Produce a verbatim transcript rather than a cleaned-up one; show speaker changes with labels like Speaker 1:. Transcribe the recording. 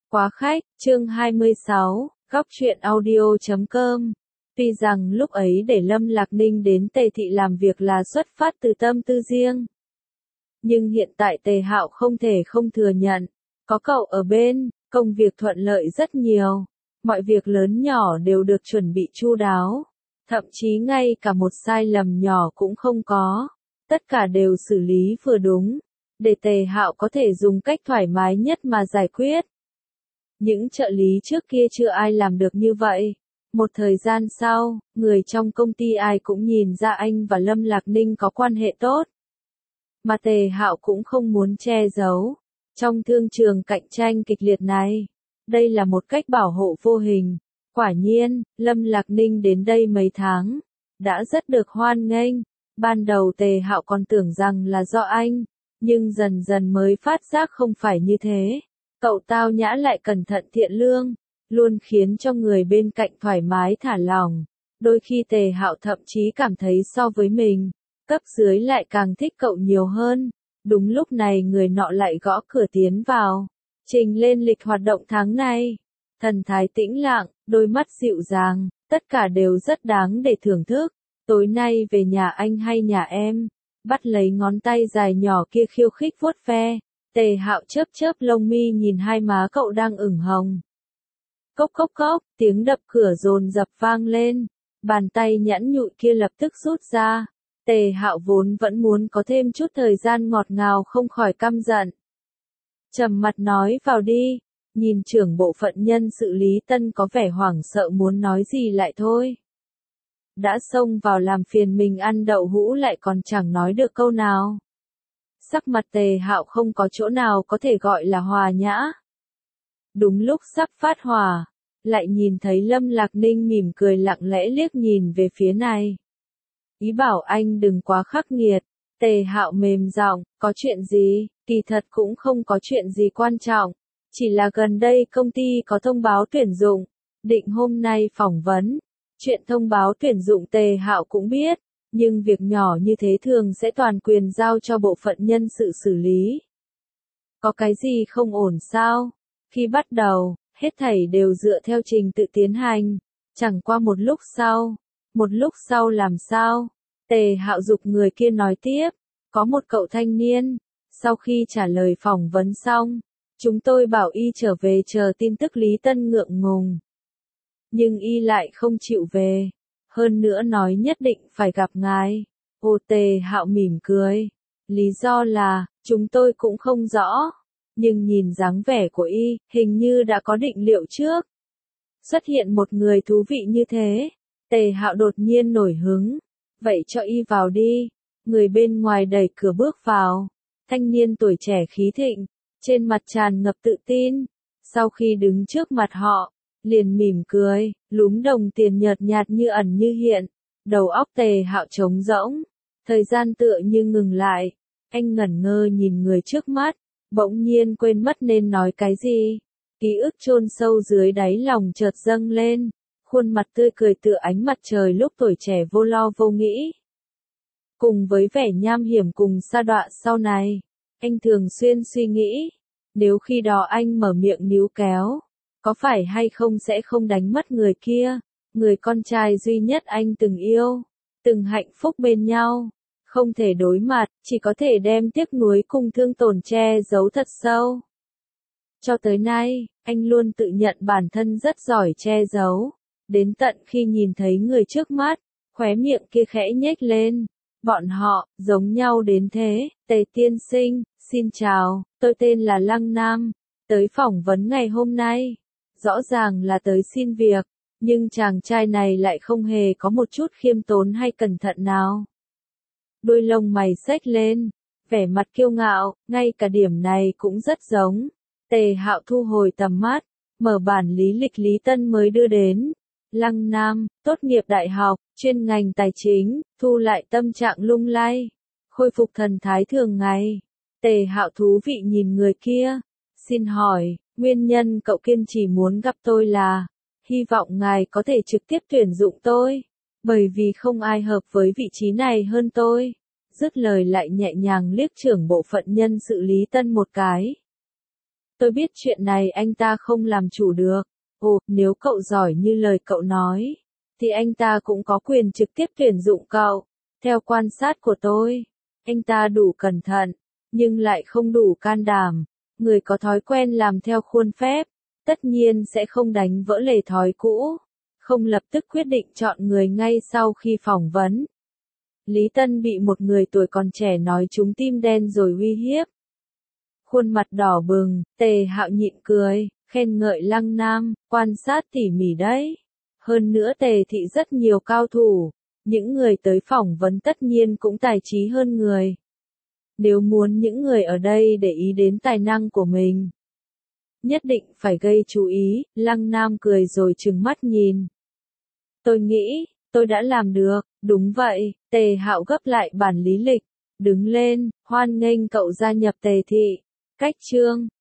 Speaker 1: Quá khách, chương hai mươi sáu, góc truyện audio chấm com. Tuy rằng lúc ấy để Lâm Lạc Ninh đến Tề Thị làm việc là xuất phát từ tâm tư riêng. Nhưng hiện tại Tề Hạo không thể không thừa nhận, có cậu ở bên, công việc thuận lợi rất nhiều. Mọi việc lớn nhỏ đều được chuẩn bị chu đáo. Thậm chí ngay cả một sai lầm nhỏ cũng không có. Tất cả đều xử lý vừa đúng. Để Tề Hạo có thể dùng cách thoải mái nhất mà giải quyết. Những trợ lý trước kia chưa ai làm được như vậy. Một thời gian sau, người trong công ty ai cũng nhìn ra anh và Lâm Lạc Ninh có quan hệ tốt. Mà Tề Hạo cũng không muốn che giấu. Trong thương trường cạnh tranh kịch liệt này, đây là một cách bảo hộ vô hình. Quả nhiên, Lâm Lạc Ninh đến đây mấy tháng, đã rất được hoan nghênh. Ban đầu Tề Hạo còn tưởng rằng là do anh, nhưng dần dần mới phát giác không phải như thế. Cậu tao nhã lại cẩn thận thiện lương, luôn khiến cho người bên cạnh thoải mái thả lỏng. Đôi khi Tề Hạo thậm chí cảm thấy so với mình, cấp dưới lại càng thích cậu nhiều hơn. Đúng lúc này người nọ lại gõ cửa tiến vào, trình lên lịch hoạt động tháng này. Thần thái tĩnh lặng, đôi mắt dịu dàng, tất cả đều rất đáng để thưởng thức. Tối nay về nhà anh hay nhà em? Bắt lấy ngón tay dài nhỏ kia khiêu khích vuốt ve. Tề Hạo chớp chớp lông mi nhìn hai má cậu đang ửng hồng. Cốc cốc cốc, tiếng đập cửa dồn dập vang lên. Bàn tay nhẵn nhụi kia lập tức rút ra. Tề Hạo vốn vẫn muốn có thêm chút thời gian ngọt ngào không khỏi căm giận. Trầm mặt nói vào đi. Nhìn trưởng bộ phận nhân sự Lý Tân có vẻ hoảng sợ muốn nói gì lại thôi. Đã xông vào làm phiền mình ăn đậu hũ lại còn chẳng nói được câu nào. Sắc mặt Tề Hạo không có chỗ nào có thể gọi là hòa nhã. Đúng lúc sắp phát hỏa, lại nhìn thấy Lâm Lạc Ninh mỉm cười lặng lẽ liếc nhìn về phía này. Ý bảo anh đừng quá khắc nghiệt. Tề Hạo mềm giọng, có chuyện gì? Kỳ thật cũng không có chuyện gì quan trọng. Chỉ là gần đây công ty có thông báo tuyển dụng, định hôm nay phỏng vấn. Chuyện thông báo tuyển dụng Tề Hạo cũng biết, nhưng việc nhỏ như thế thường sẽ toàn quyền giao cho bộ phận nhân sự xử lý. Có cái gì không ổn sao? Khi bắt đầu, hết thảy đều dựa theo trình tự tiến hành. Chẳng qua một lúc sau, một lúc sau làm sao? Tề Hạo giục người kia nói tiếp, có một cậu thanh niên, sau khi trả lời phỏng vấn xong, chúng tôi bảo y trở về chờ tin tức. Lý Tân ngượng ngùng. Nhưng y lại không chịu về. Hơn nữa nói nhất định phải gặp ngài. Ô Tề Hạo mỉm cười. Lý do là, chúng tôi cũng không rõ. Nhưng nhìn dáng vẻ của y, hình như đã có định liệu trước. Xuất hiện một người thú vị như thế. Tề Hạo đột nhiên nổi hứng. Vậy cho y vào đi. Người bên ngoài đẩy cửa bước vào. Thanh niên tuổi trẻ khí thịnh. Trên mặt tràn ngập tự tin. Sau khi đứng trước mặt họ, liền mỉm cười, lúm đồng tiền nhợt nhạt như ẩn như hiện. Đầu óc Tề Hạo trống rỗng. Thời gian tựa như ngừng lại. Anh ngẩn ngơ nhìn người trước mắt. Bỗng nhiên quên mất nên nói cái gì. Ký ức chôn sâu dưới đáy lòng chợt dâng lên. Khuôn mặt tươi cười tựa ánh mặt trời lúc tuổi trẻ vô lo vô nghĩ. Cùng với vẻ nham hiểm cùng sa đọa sau này, anh thường xuyên suy nghĩ. Nếu khi đó anh mở miệng níu kéo, có phải hay không sẽ không đánh mất người kia, người con trai duy nhất anh từng yêu, từng hạnh phúc bên nhau, không thể đối mặt, chỉ có thể đem tiếc nuối cùng thương tổn che giấu thật sâu. Cho tới nay, anh luôn tự nhận bản thân rất giỏi che giấu, đến tận khi nhìn thấy người trước mắt, khóe miệng kia khẽ nhếch lên. Bọn họ, giống nhau đến thế. Tề tiên sinh, xin chào, tôi tên là Lăng Nam, tới phỏng vấn ngày hôm nay. Rõ ràng là tới xin việc, nhưng chàng trai này lại không hề có một chút khiêm tốn hay cẩn thận nào. Đôi lông mày xếch lên, vẻ mặt kiêu ngạo, ngay cả điểm này cũng rất giống. Tề Hạo thu hồi tầm mắt, mở bản lý lịch Lý Tân mới đưa đến. Lăng Nam, tốt nghiệp đại học, chuyên ngành tài chính, thu lại tâm trạng lung lay, khôi phục thần thái thường ngày. Tề Hạo thú vị nhìn người kia. Xin hỏi, nguyên nhân cậu kiên trì muốn gặp tôi là, hy vọng ngài có thể trực tiếp tuyển dụng tôi, bởi vì không ai hợp với vị trí này hơn tôi. Dứt lời lại nhẹ nhàng liếc trưởng bộ phận nhân sự Lý Tân một cái. Tôi biết chuyện này anh ta không làm chủ được. Ồ, nếu cậu giỏi như lời cậu nói, thì anh ta cũng có quyền trực tiếp tuyển dụng cậu. Theo quan sát của tôi, anh ta đủ cẩn thận, nhưng lại không đủ can đảm. Người có thói quen làm theo khuôn phép, tất nhiên sẽ không đánh vỡ lề thói cũ, không lập tức quyết định chọn người ngay sau khi phỏng vấn. Lý Tân bị một người tuổi còn trẻ nói trúng tim đen rồi uy hiếp. Khuôn mặt đỏ bừng, Tề Hạo nhịn cười, khen ngợi Lăng Nam, quan sát tỉ mỉ đấy. Hơn nữa Tề thị rất nhiều cao thủ, những người tới phỏng vấn tất nhiên cũng tài trí hơn người. Nếu muốn những người ở đây để ý đến tài năng của mình, nhất định phải gây chú ý. Lăng Nam cười rồi trừng mắt nhìn. Tôi nghĩ, tôi đã làm được. Đúng vậy, Tề Hạo gấp lại bản lý lịch, đứng lên, hoan nghênh cậu gia nhập Tề thị. Cách chương